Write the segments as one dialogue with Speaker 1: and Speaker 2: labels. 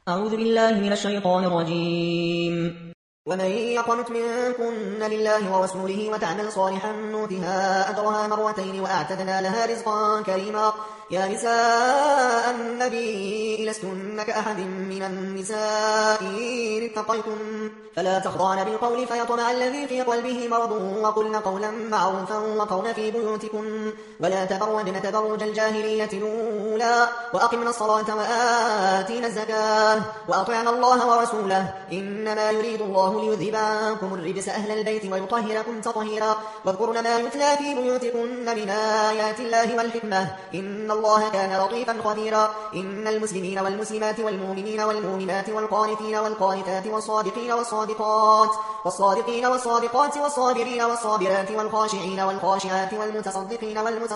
Speaker 1: أعوذ بالله من الشيطان الرجيم.
Speaker 2: ومن يقنت منكن لله ورسوله وتعمل صالحا نؤتها أجرها مرتين وأعتدنا لها رزقا كريما. يا نساء النبي لستن كأحد من النساء إن اتقيتن فلا تخضعن بالقول فيطمع الذي في قلبه مرض وقلن قولا معروفا وقرن في بيوتكن ولا تبرجن تبرج الجاهلية الأولى وأقمنا الصلاة وآتينا الزكاة وأطعنا الله ورسوله إنما يريد الله ليذهب عنكم الرجس أهل البيت ويطهركم تطهيرا واذكرن ما يتلى في بيوتكن من آيات الله والحكمة إن الله كان لطيفا خبيرا. إن المسلمين والمسلمات والمؤمنين والمؤمنات والقانتين والقانتات والصادقين والصادقين والصادقات والصابرين والصابرات والخاشعين والخاشعات والمتصدقين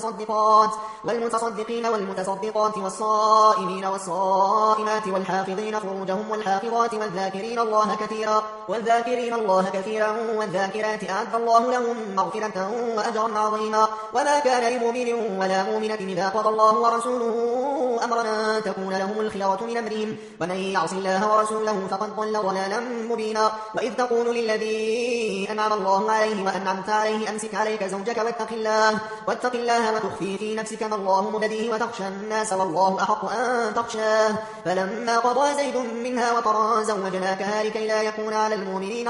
Speaker 2: والمتصدقات والصائمين والصائمات والحافظين فروجهم والحافظات والذاكرين الله كثيرا والذاكرات أعد الله لهم مغفرة وأجرا عظيما. وما كان لمؤمن ولا مؤمنة إذا قضى الله ورسوله أمرا تكون لهم الخيرة من أمرهم ومن يعص الله ورسوله فقد ضل ضلالا مبينا. وإذ تقول للذي أنعم الله عليه وأنعمت عليه أمسك عليك زوجك واتق الله وتخفي في نفسك ما الله مبديه وتخشى الناس والله أحق أن تخشاه فلما قضى زيد منها وطرا زوجناكها لكي لا يكون على المؤمنين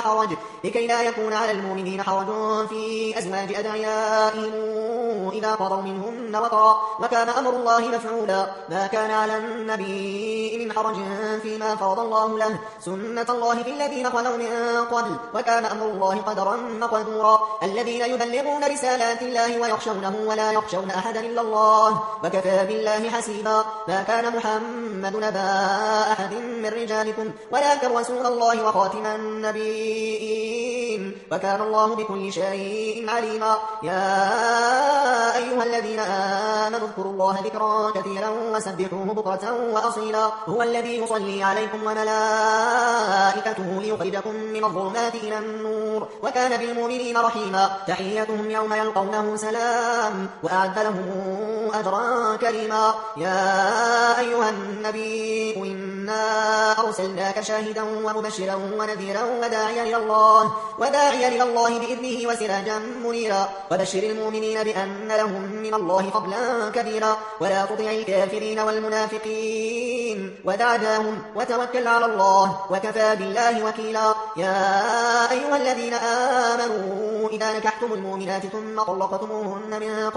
Speaker 2: حرج في أزواج أدعيائهم إذا قضوا منهن وطرا وكان أمر الله مفعولا. ما كان على النبي من حرج فيما فرض الله له سنة الله في الذين خلوا من قبل وكان أمر الله قدرا مقدورا. الذين يبلغون رسالات الله ويخشونه ولا يخشون أحدا إلا الله وكفى بالله حسيبا. ما كان محمد نبا أحد من رجالكم ولكن رسول الله وخاتم النبيين وكان الله بكل شيء عليما. يا أيها الذين آمنوا اذكروا الله ذكرا كثيرا وسبحوه بكرة وأصيلا. هو الذي يصلي عليكم وملائكته ليخرجكم من الظلمات إلى النور وكان بالمؤمنين رحيما. تحيتهم يوم يلقونه سلام وأعد لهم أجرا كريما. يا أيها النبي إنا أرسلناك شاهدا ومبشرا ونذيرا وداعيا إلى الله بإذنه وسراجا منيرا. وبشر المؤمنين بأن لهم من الله فضلا كبيرا. ولا تطع الكافرين والمنافقين ودعهم وتوكل على الله وكفى بالله وكيلا. يا أيها الذين آمنوا إذا نكحتم المؤمنات ثم طلقتموهن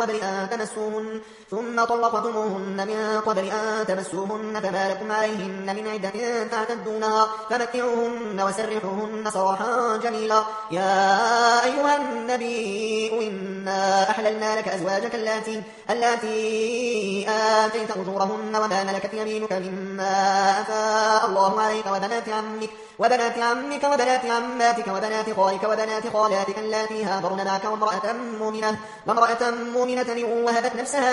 Speaker 2: من قبل أن تمسوهن فما لكم عليهن من عدة تعتدونها فمتعوهن وسرحوهن سراحا جميلا. يا أيها النبي إنا أحللنا لك أزواجك اللاتي آتيت أجورهن وما ملكت يمينك مما أفاء الله عليك وبنات عمك وبنات عماتك وبنات خالك وبنات خالاتك اللاتي هاجرن معك وامرأة مؤمنة وهبت نفسها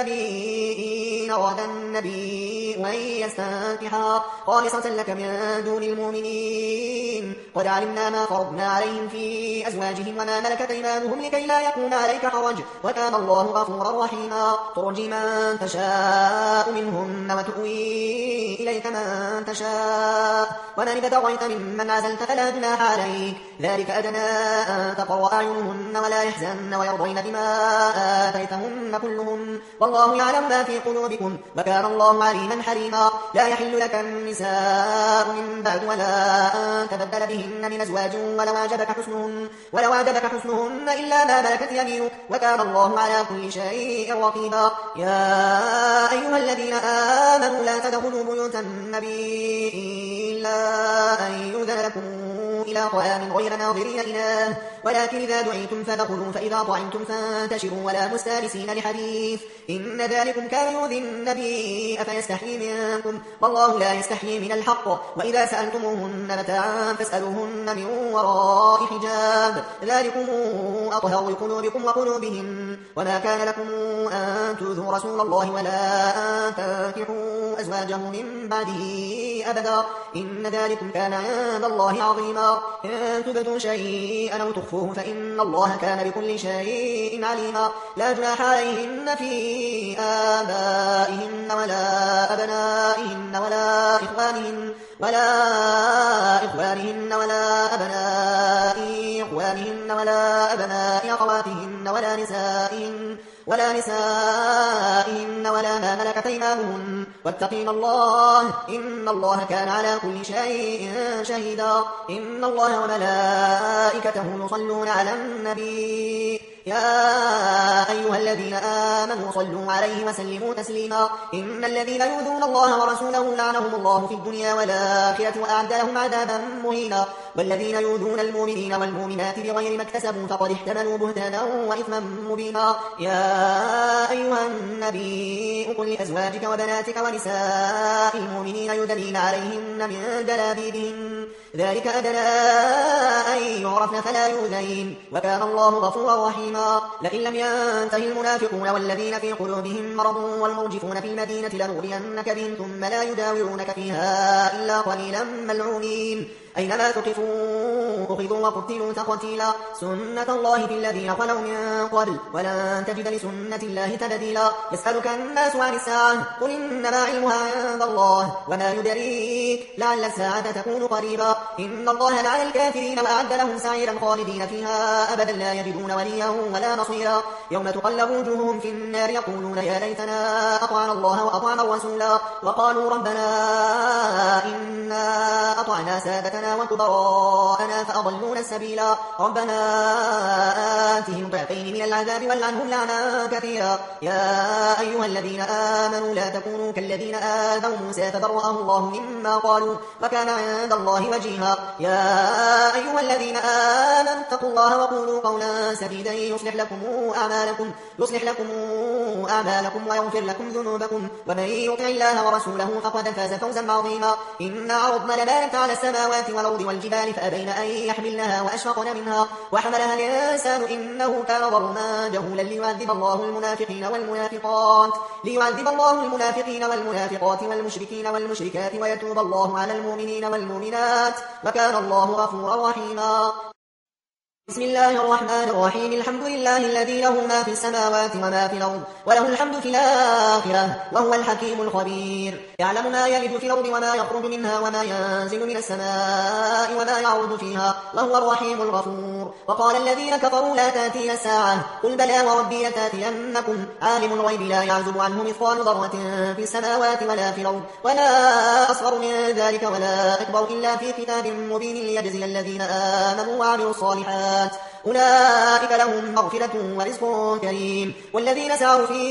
Speaker 2: للنبي أراد النبي أن يستنكحها خالصة لك من دون المؤمنين. قد علمنا ما فرضنا عليهم في أزواجهم وما ملكت أيمانهم لكي لا يكون عليك حرج وكان الله غفورا رحيما. ترجي من تشاء منهن وتؤوي إليك من تشاء ومن ابتغيت ممن عزلت فلا جناح عليك ذلك أدنى أن تقر أعينهن ولا يحزن ويرضين بما آتيتهن كلهم والله يعلم ما في قلوبكم وكان الله عليما حليما. لا يحل لك النساء من بعد ولا أن تبدل بهن من أزواج ولو أعجبك حسنهن إلا ما ملكت يمينك وكان الله على كل شيء رقيبا. يا أيها الذين آمنوا لا تدخلوا بيوت النبي إلا أن يؤذن لكم إلى طعام غير ناظرين إناه ولكن إذا دعيتم فادخلوا فإذا طعمتم فانتشروا ولا مستانسين لحديث إن ذلكم كان يؤذي النبي أفيستحيي منكم والله لا يستحيي من الحق. وإذا سألتموهن متاعا فاسألوهن من وراء حجاب ذلكم أطهر لقلوبكم وقلوبهم. وما كان لكم أن تؤذوا رسول الله ولا أن تنكحوا أزواجه من بعده أبدا إن ذلكم كان عند الله عظيما. إن تبدوا شيئا أو تخفوه فإن الله كان بكل شيء عليما. لا جناح عليهن في آبائهن ولا أبنائهن ولا إخوانهن ولا أبناء إخوانهن ولا أبناء أخواتهن ولا نسائهن ولا ما ملكت أيمانهن واتقين الله إن الله كان على كل شيء شهيدا. إن الله وملائكته يصلون على النبي يا أيها الذين آمنوا صلوا عليه وسلموا تسليما. إن الذين يؤذون الله ورسوله لعنهم الله في الدنيا والآخرة وأعد لهم عذابا مهينا. والذين يؤذون المؤمنين والمؤمنات بغير ما اكتسبوا فقد احتملوا بهتانا وإثما مبينا. يا أيها النبي قل لأزواجك وبناتك ونساء المؤمنين يدنين عليهن من جلابيبهن ذلك أدنى أن يعرفن فلا يؤذين وكان الله غفورا رحيما. لئن لم ينته المنافقون والذين في قلوبهم مرض والمرجفون في المدينة لنغرينك بهم ثم لا يداورونك فيها إلا قليلا ملعونين أينما تقفوا أخذوا وقتلوا تقتيلا. سنة الله في الذين خلوا من قبل ولن تجد لسنة الله تبديلا. يسألك الناس عن الساعة قل إنما علمها عند الله وما يدريك لعل الساعة تكون قريبا. إن الله لعن الكافرين وأعد لهم سعيرا خالدين فيها أبدا لا يجدون وليا ولا نصيرا. يوم تقلب وجوههم في النار يقولون يا ليتنا أطعنا الله وأطعنا الرسولا وقالوا ربنا إنا أطعنا سادتنا وكبراءنا فأضلونا السبيلا. ربنا آتهم ضعفين من العذاب والعنهم لعنا كثيرا. يا أيها الذين آمنوا لا تكونوا كالذين آذوا موسى فبرأه الله مما قالوا وكان عند الله وجيها. يا أيها الذين آمنوا اتقوا الله وقولوا قولا سديدا يصلح لكم أعمالكم ويغفر لكم ذنوبكم ومن يطع الله ورسوله فقد فاز فوزا عظيما. إنا عرضنا الأمانة على السماوات والأرض والجبال فأبين أن يحملنها وأشفقن منها وحملها الإنسان إنه كان ظلوما جهولا ليعذب الله المنافقين والمنافقات والمشركين والمشركات ويتوب الله على المؤمنين والمؤمنات وكان الله غفورا رحيما. بسم الله الرحمن الرحيم. الحمد لله الذي له ما في السماوات وما في الأرض وله الحمد في الآخرة وهو الحكيم الخبير. يعلم ما يلج في الأرض وما يخرج منها وما ينزل من السماء وما يعرض فيها وهو الرحيم الغفور. وقال الذين كفروا لا تأتينا الساعة قل بلى وربي لتأتينكم عالم الغيب لا يعزب عنه مثقال ذرة في السماوات ولا في الأرض ولا أصغر من ذلك ولا أكبر إلا في كتاب مبين ليجزي الذين آمنوا وعملوا الصالحات أولئك لهم مغفرة ورزق كريم. والذين سعوا في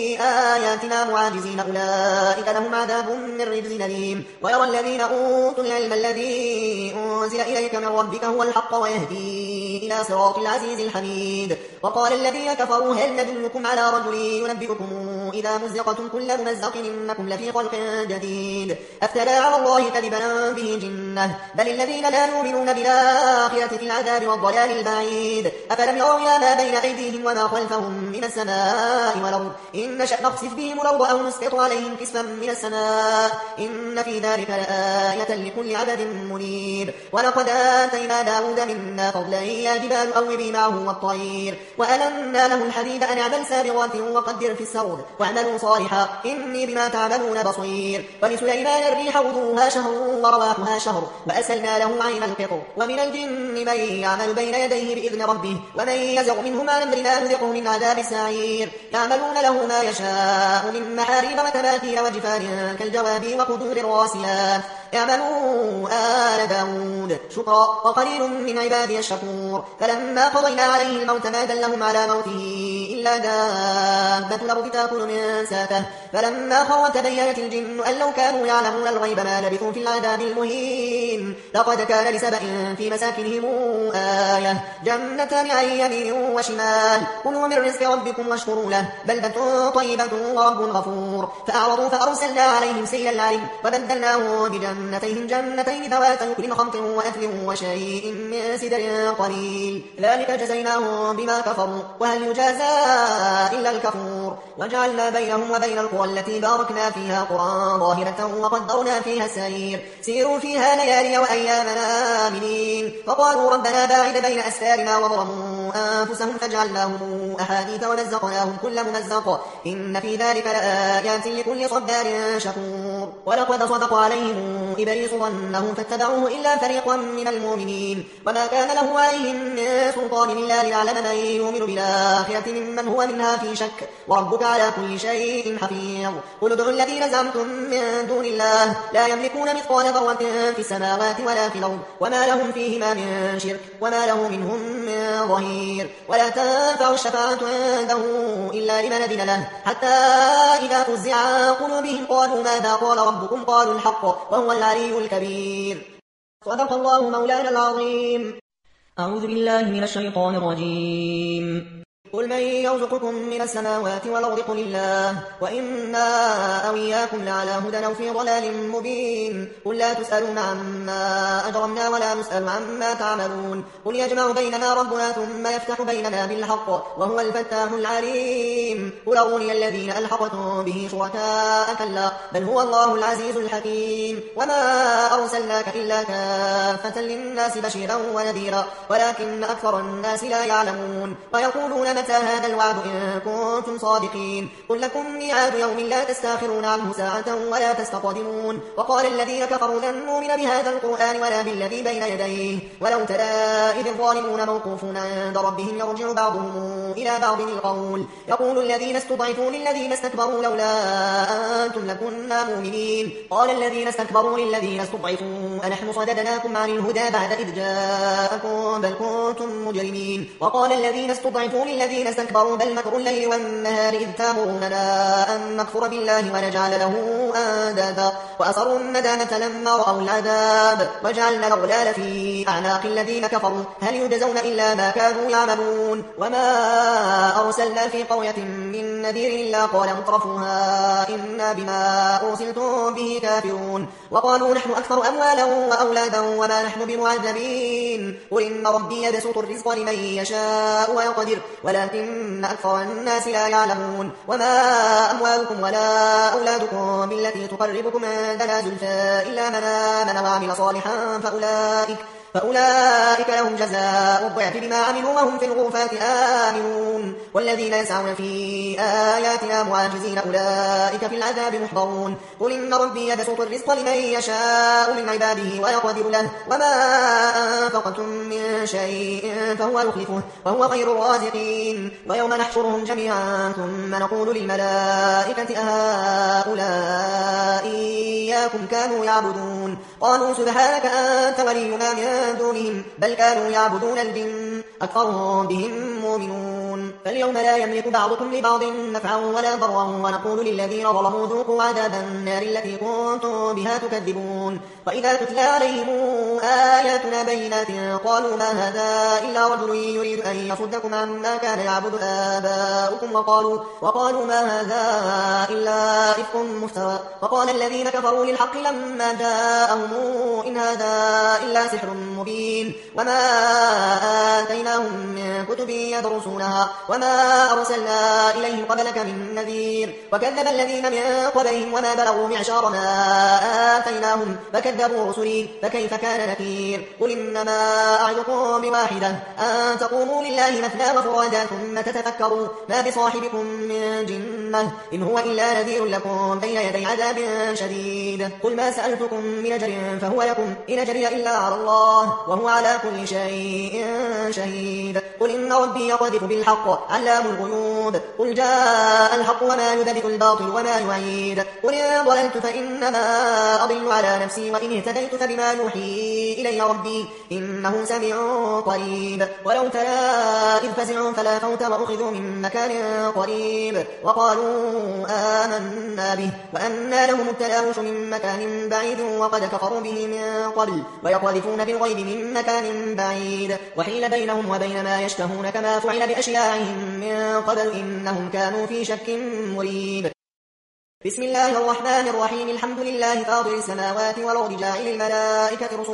Speaker 2: آياتنا معاجزين أولئك لهم عذاب من رجز أليم. ويرى الذين أوتوا العلم الذي أنزل إليك من ربك هو الحق ويهدي إلى صراط العزيز الحميد. وقال الذين كفروا هل ندلكم على رجل ينبئكم إذا مزقتم كل ممزق إنكم لفي خلق جديد أفترى على الله كذبا به جنة بل الذين لا يؤمنون بالآخرة في العذاب والضلال البعيد. أفلم يروا إلى ما بين أيديهم وما خلفهم من السماء والأرض إن نشأ نخسف بهم الأرض أو نسقط عليهم كسفا من السماء إن في ذلك لآية لكل عبد منيب. ولقد آتينا داود منا فضلا يا جبال أوبي معه والطير وألنا له الحديد أن اعمل سابغات وقدر في السرد واعملوا صالحا إني بما تعملون بصير. ولسليمان الريح غدوها شهر ورواحها شهر وأسلنا له عين القطر ومن الجن من يعمل بين يديه بإذن ربه ومن يزغ منهم عن أمرنا نذقه من عذاب السعير. يعملون له ما يشاء من محاريب وتماثيل وجفان كالجواب وقدور الراسيات. يعملوا آل داود شكرا وقليل من عبادي الشكور. فلما قضينا عليه الموت ما دلهم على موته إلا دابة الأرض تأكل من ساته فلما خر تبينت الجن أن لو كانوا يعلمون الغيب ما لبثوا في العذاب المهين. لقد كان لسبأ في مساكنهم آية جنتان عن يمين وشمال كلوا من رزق ربكم واشكروا له بلدة طيبة ورب غفور. فأعرضوا فأرسلنا عليهم سيل العلم وبدلناهم بجنتين ذوات أكل خمط وأثل وشيء من سدر قليل ذلك جزيناهم بما كفروا وهل يجازى إلا الكفور. وجعلنا بينهم وبين القرى التي باركنا فيها قرى ظاهرة وقدرنا فيها السير سيروا فيها ليالي وأيامنا آمنين. فقالوا ربنا باعد بين أسفارنا وظلموا أنفسهم فجعلناهم أحاديث ومزقناهم كل ممزق إن في ذلك لآيات لكل صبار شكور. غفور ولقد صدق عليهم إبليس ظنه فاتبعوه إلا فريقا من المؤمنين وما كان له عليهم من سلطان إلا ليعلم من يؤمن بالآخرة ممن هو منها في شك وربك على كل شيء حفيظ قل ادعوا الذين زعمتم من دون الله لا يملكون مثقال ذرة في السماوات ولا في الأرض وما لهم فيهما من شرك وما له منهم من ظهير ولا تنفع الشفاعة عنده إلا لمن أذن له حتى إذا فزع عن قلوبهم قالوا ماذا قال ربكم قالوا الحق وهو العلي الكبير صدق الله مولانا العظيم.
Speaker 1: أعوذ بالله من الشيطان الرجيم.
Speaker 2: قل من يرزقكم من السماوات والأرض قل الله وإنا أو إياكم لعلى هدى أو في ضلال مبين قل لا تسألون عما أجرمنا ولا نسأل عما تعملون قل يجمع بيننا ربنا ثم يفتح بيننا بالحق وهو الفتاح العليم قل أروني الذين ألحقتم به شركاء كلا بل هو الله العزيز الحكيم وما أرسلناك إلا كافة للناس بشيرا ونذيرا ولكن أكثر الناس لا يعلمون ويقولون متى هذا الوعد إن كنتم صادقين قل لكم ميعاد يوم لا تستاخرون عنه ساعة ولا تستقدمون وقال الذين كفروا لن نؤمن بهذا القرآن ولا بالذي بين يديه ولو ترى إذ الظالمون موقوفون عند ربهم يرجع بعضهم إلى بعض القول يقول الذين استضعفوا للذين استكبروا لولا أنتم لكنا مؤمنين قال الذين استكبروا للذين استضعفوا أنحن صددناكم عن الهدى بعد إذ جاءكم بل كنتم مجرمين وقال الذين استضعفوا للذين استكبروا بل مكر الليل والنهار إذ تأمروننا أن نكفر بالله ونجعل له أندادا وأسروا الندامة لما رأوا العذاب وجعلنا الأغلال في أعناق الذين كفروا هل يجزون إلا ما كانوا يعملون وما أرسلنا في قرية من نذير إلا قال مترفوها إنا بما أرسلتم به كافرون وقالوا نحن أكثر أموالا وأولادا وما نحن بمعذبين قل إن ربي يبسط الرزق لمن يشاء ويقدر ولكن أكثر الناس لا يعلمون وما أموالكم ولا أولادكم بالتي تقربكم عندنا زلفى إلا من آمن وعمل صالحا فأولئك لهم جزاء الضعف بما عملوا وهم في الغرفات آمنون والذين يسعون في آياتنا معاجزين أولئك في العذاب محضرون قل إن ربي يبسط الرزق لمن يشاء من عباده ويقدر له وما أنفقتم من شيء فهو يخلفه وهو خير الرازقين ويوم نحشرهم جميعا ثم نقول للملائكة أهؤلاء إياكم كانوا يعبدون قالوا سبحانك أنت ولينا من دونهم بل كانوا يعبدون الجن أكثرهم بهم مؤمنون فاليوم لا يملك بعضكم لبعض نفعا ولا ضرا ونقول للذين ظلموا ذوقوا عذاب النار التي كنتم بها تكذبون وإذا تتلى عليهم آياتنا بينات قالوا ما هذا إلا رجل يريد أن يصدكم عما كان يعبد آباؤكم وقالوا ما هذا إلا إفك مفترى وقال الذين كفروا للحق لما جاءهم إن هذا إلا سحر مبين وما آتيناهم من كتب يدرسونها وما أرسلنا إليهم قبلك من نذير وكذب الذين من قبلهم وما بلغوا معشار ما آتيناهم فكذبوا رسلي فكيف كان نكير قل إنما أعظكم بواحدة أن تقوموا لله مثنى وفرادا ثم تتفكروا ما بصاحبكم من جنة إن هو إلا نذير لكم بين يدي عذاب شديد قل ما سألتكم من أجر فهو لكم إن أجري إلا على الله وهو على كل شيء شهيد قل إن ربي يقذف بالحق علام الغيوب قل جاء الحق وما يبدئ الباطل وما يعيد قل إن ضللت فإنما أضل على نفسي وإن اهتديت فبما يوحي إلي ربي إنه سميع قريب ولو ترى إذ فزعوا فلا فوت وأخذوا من مكان قريب وقالوا آمنا به وأنى لهم التناوش من مكان بعيد وقد كفروا به من قبل ويقذفون بالغيب من مكان بعيد وحيل بينهم وبين ما يشتهون كما فعل بأشياعهم من قبل إنهم كانوا في شك مريب بسم الله الرحمن الرحيم الحمد لله فاطر السماوات والأرض جاعل الملائكة رسلا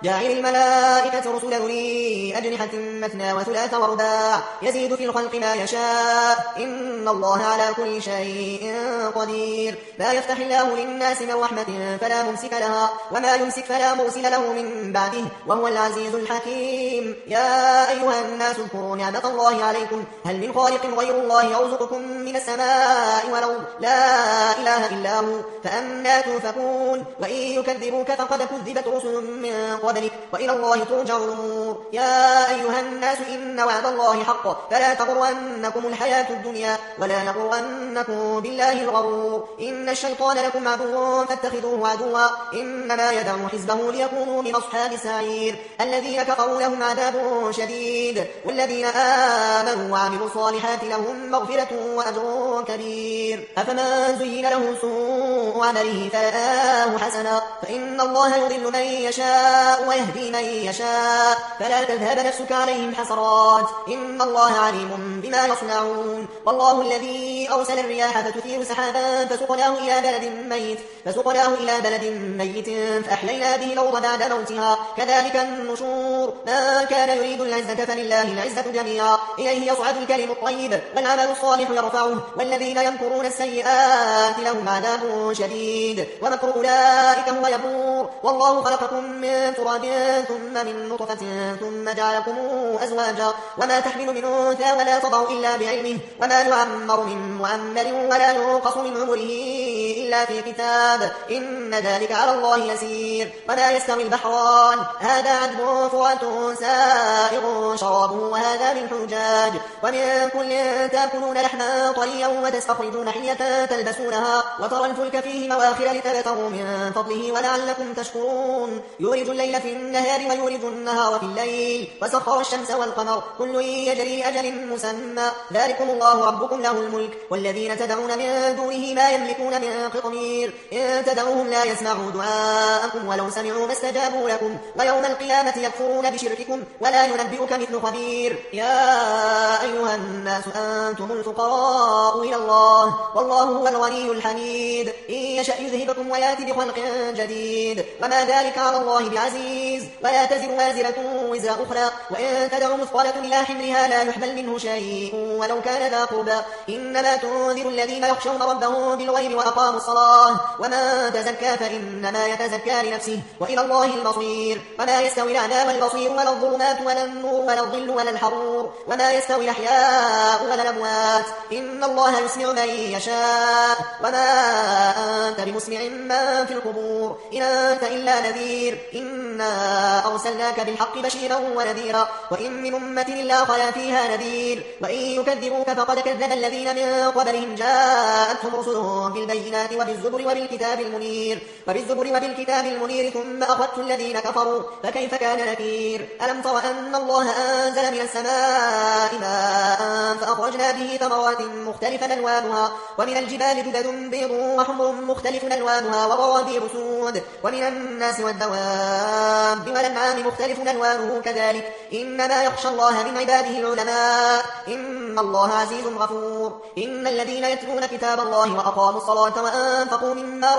Speaker 2: جاعل الملائكة رسلا أولي أجنحة مثنى وثلاث ورباع يزيد في الخلق ما يشاء إن الله على كل شيء قدير. ما يفتح الله للناس من رحمة فلا ممسك لها وما يمسك فلا مرسل له من بعده وهو العزيز الحكيم. يا أيها الناس اذكروا نعمة الله عليكم هل من خالق غير الله يرزقكم من السماء والأرض لا إله إلا هو فأنى تؤفكون. وإن يكذبوك فقد كذبت رسل من قبلك وإلى الله ترجع الأمور. يا أيها الناس إن وعد الله حق فلا تغرنكم الحياة الدنيا ولا يغرنكم بالله الغرور. إن الشيطان لكم عدو فاتخذوه عدوا إنما يدعو حزبه ليكونوا من أصحاب السعير. الذين كفروا لهم عذاب شديد والذين آمنوا وعملوا الصالحات لهم مغفرة وأجر كبير. أفمن زين له سوء عمله فرآه حسنا فإن الله يضل من يشاء ويهدي من يشاء فلا تذهب نفسك عليهم حسرات إن الله عليم بما يصنعون. والله الذي أرسل الرياح فتثير سحابا فسقناه إلى بلد ميت فأحيينا به الأرض بعد موتها كذلك النشور. من كان يريد العزة فلله العزة جميعا إليه يصعد الكلم الطيب والعمل الصالح يرفعه والذين يمكرون السيئات لهم عذاب شديد ومكر أولئك هو يبور. والله خلقكم من تراب ثم من نطفة ثم جعلكم أزواجا وما تحمل من أنثى ولا تضع إلا بعلمه وما يعمر من معمر ولا ينقص من عمره إلا في كتاب إن ذلك على الله يسير. وما يستوي البحران هذا عذب فرات سائغ شرابه وهذا ملح أجاج ومن كل تأكلون لحما طريا وتستخرجون حلية تلبسونها وترى الفلك فيه مواخر لتبتغوا من فضله ولعلكم تشكرون. يولج الليل في النهار ويولج النهار في الليل وسخر الشمس والقمر كل يجري لأجل مسمى ذلكم الله ربكم له الملك والذين تدعون من دونه ما يملكون من قطمير إن تدعوهم لا يسمعوا دعاءكم ولو سمعوا ما استجابوا لكم ويوم القيامة يكفرون بشرككم ولا ينبئك مثل خبير. يا أيها الناس أنتم الفقراء إلى الله والله هو الغني الحميد إن يشأ يذهبكم ويأتي بخلق جديد وما ذلك على الله بعزيز. ولا تزر وازرة وزر أخرى وإن تدع مثقلة إلى حملها لا يحمل منه شيء ولو كان ذا قربى إنما تنذر الذين يخشون ربهم بالغيب وأقاموا الصلاة ومن تزكى فإنما يتزكى لنفسه وإلى الله المصير. وما يستوي الأعمى والبصير ولا الظلمات ولا النور ولا الظل ولا الحرور وما يستوي الأحياء ولا الأموات إن الله يسمع من يشاء وما أنت بمسمع من في القبور إن أنت إلا نذير إنا أرسلناك بالحق بشيرا ونذيرا وإن من أمة إلا خلا فيها نذير. وإن يكذبوك فقد كذب الذين من قبلهم جاءتهم رسلهم بالبينات وبالزبر وبالكتاب المنير ثم أخذت الذين كفروا فكيف كان نكير. ألم تر أن الله أنزل من السماء ماء فأخرجنا به ثمرات مختلفا ألوانها ومن الجبال جدد بيض وحمر مختلف ألوانها وغرابيب سود ومن الناس والدواب والأنعام مختلف ألوانه كذلك إنما يخشى الله من عباده العلماء إن الله عزيز غفور. إن الذين يتلون كتاب الله وأقاموا الصلاة وأنفقوا مما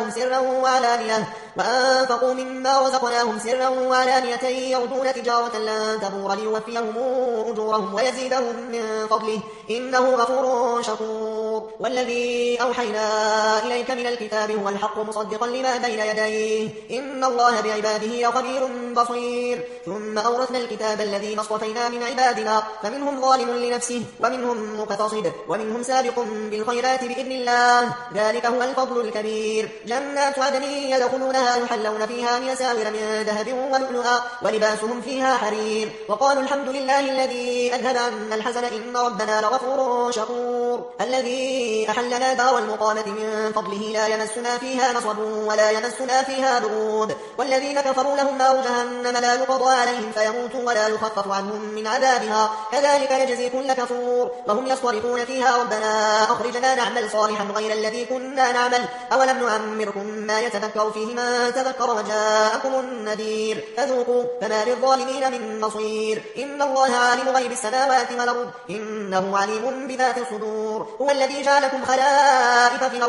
Speaker 2: رزقناهم سرا وعلانية يرجون تجارة لن تبور ليوفيهم أجورهم ويزيدهم من فضله إنه غفور شكور. والذي أوحينا إليك من الكتاب هو الحق مصدقا لما بين يديه إن الله بعباده لخبير بصير. ثم أورثنا الكتاب الذين اصطفينا من عبادنا فمنهم ظالم لنفسه ومنهم مقتصد ومنهم سابق بالخيرات بإذن الله ذلك هو الفضل الكبير. جنات عدن يدخلونها يحلون فيها من أساور من ذهب ولؤلؤا ولباسهم فيها حرير وقالوا الحمد لله الذي أذهب عنا الحزن إن ربنا لغفور شكور. الذي أحلنا دار المقامة من فضله لا يمسنا فيها نصب ولا يمسنا فيها برود والذين كفروا لهم نار جهنم لا يقضى عليهم فيموتوا ولا يخفف عنهم من عذابها كذلك نجزي كل كفور. وهم يصطرخون فيها ربنا أخرجنا نعمل صالحا غير الذي كنا نعمل أولم نعمركم ما يتذكر فيه من تذكر وجاءكم النذير فذوقوا فما للظالمين من نصير. إن الله عالم غيب السماوات والأرض إنه عليم بذات الصدور. هو الذي جعلكم خلائف في الأرض فمن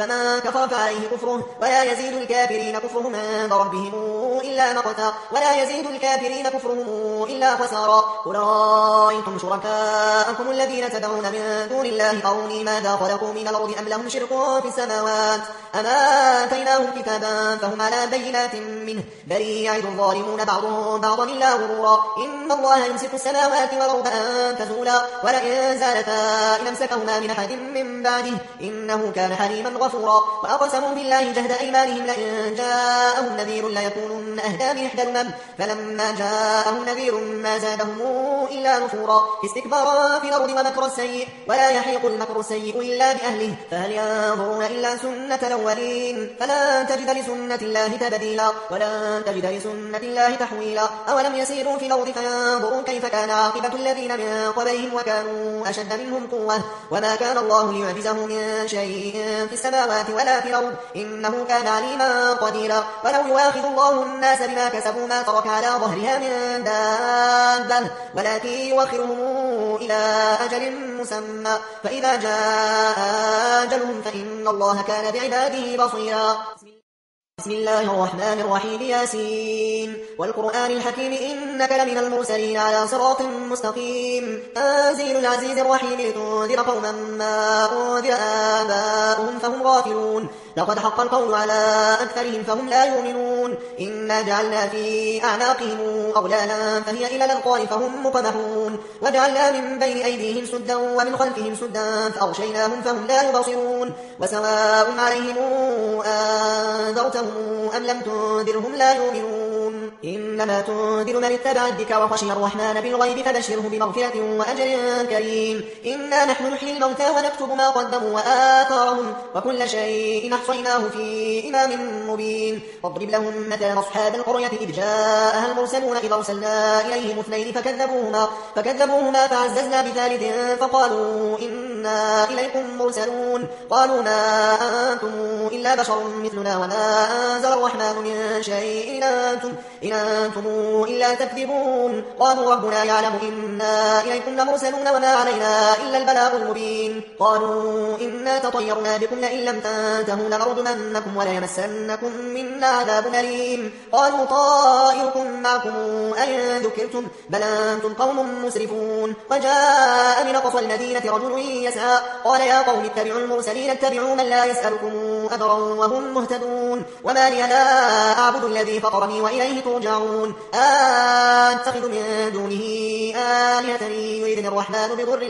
Speaker 2: فمن كفر فعليه كفره ولا يزيد الكافرين كفرهم عند ربهم إلا مقتا ولا يزيد الكافرين كفرهم إلا خسارا. قل رأيتم شركاءكم الذين تدعون من دون الله أروني ماذا خلقوا من الأرض أم لهم شرك في السماوات أما آتيناهم كتابا فهم على بينات منه بل يعد الظالمون بعضهم بعضا إلا غرورا. إن الله يمسك السماوات والأرض أن تزولا ولئن زالتا إن أمسكهما من أحد من بعده إنه كان حليما غفورا. وأقسموا بالله جهد أيمانهم لئن جاءهم نذير ليكونن أهدى من إحدى الأمم فلما جاءهم نذير ما زادهم إلا نفورا استكبارا في الأرض ومكر السيء ولا يحيق المكر السيء إلا بأهله فهل ينظرون إلا سنة الأولين فلن تجد لسنة الله تبديلا ولن تجد لسنة الله تحويلا. أولم يسيروا في الأرض فينظروا كيف كان عاقبة الذين من قبلهم وكانوا أشد منهم قوة وما كان الله ليعجزه من شيء في السماوات ولا في الأرض إنه كان عليما قديرا. ولو يواخذ الله الناس بما كسبوا ما ترك على ظهرها من دابة ولكن يوخرهم إلى أجل مسمى فإذا جاء أجلهم فإن الله كان بعباده بصيرا. بسم الله الرحمن الرحيم ياسين والقرآن الحكيم إنك لمن المرسلين على صراط مستقيم تنزيل العزيز الرحيم لتنذر قوما ما أنذر آباؤهم فهم غافلون لقد حق القول على أكثرهم فهم لا يؤمنون إنا جعلنا في أعناقهم أغلالا فهي إلى الأذقان فهم مقمحون وجعلنا من بين أيديهم سدا ومن خلفهم سدا فأغشيناهم فهم لا يبصرون وسواء عليهم أنذرتهم أم لم تنذرهم لا يؤمنون إنما تنذر من اتبع الذكر وخشي الرحمن بالغيب فبشره بمغفرة وأجر كريم. إنا نحن نحيي الموتى ونكتب ما قدموا وآثارهم وكل شيء أحصيناه في إمام مبين. واضرب لهم مثلا أصحاب القرية إذ جاءها المرسلون إذ أرسلنا إليهم اثنين فكذبوهما فعززنا بثالث فقالوا إنا إليكم مرسلون قالوا ما أنتم إلا بشر مثلنا وما أنزل الرحمن من شيء إن أنتم إلا تكذبون قالوا ربنا يعلم إنا إليكم لمرسلون وما علينا إلا البلاغ المبين. قالوا إنا تطيرنا بكم لئن لم تنتهوا لنرجمنكم وليمسنكم منا عذاب أليم. قالوا طائركم معكم أئن ذكرتم بل أنتم قوم مسرفون. وجاء من أقصى المدينة رجل يسعى قال يا قوم اتبعوا المرسلين اتبعوا من لا يسألكم أجرا وهم مهتدون. وما لي لا أعبد الذي فطرني وإليه ترجعون أتخذ من دونه آلهة يريدني الرحمن بضر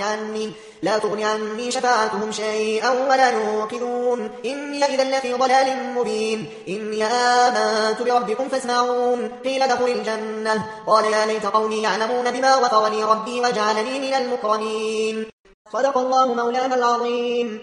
Speaker 2: لا تغني عني شفاعتهم شيئا ولا ينقذون إني إذا لفي ضلال مبين. إني آمنت بربكم فاسمعون قيل ادخل الجنة قال يا ليت قومي يعلمون بما غفر لي ربي وجعلني من المكرمين. صدق الله مولانا العظيم.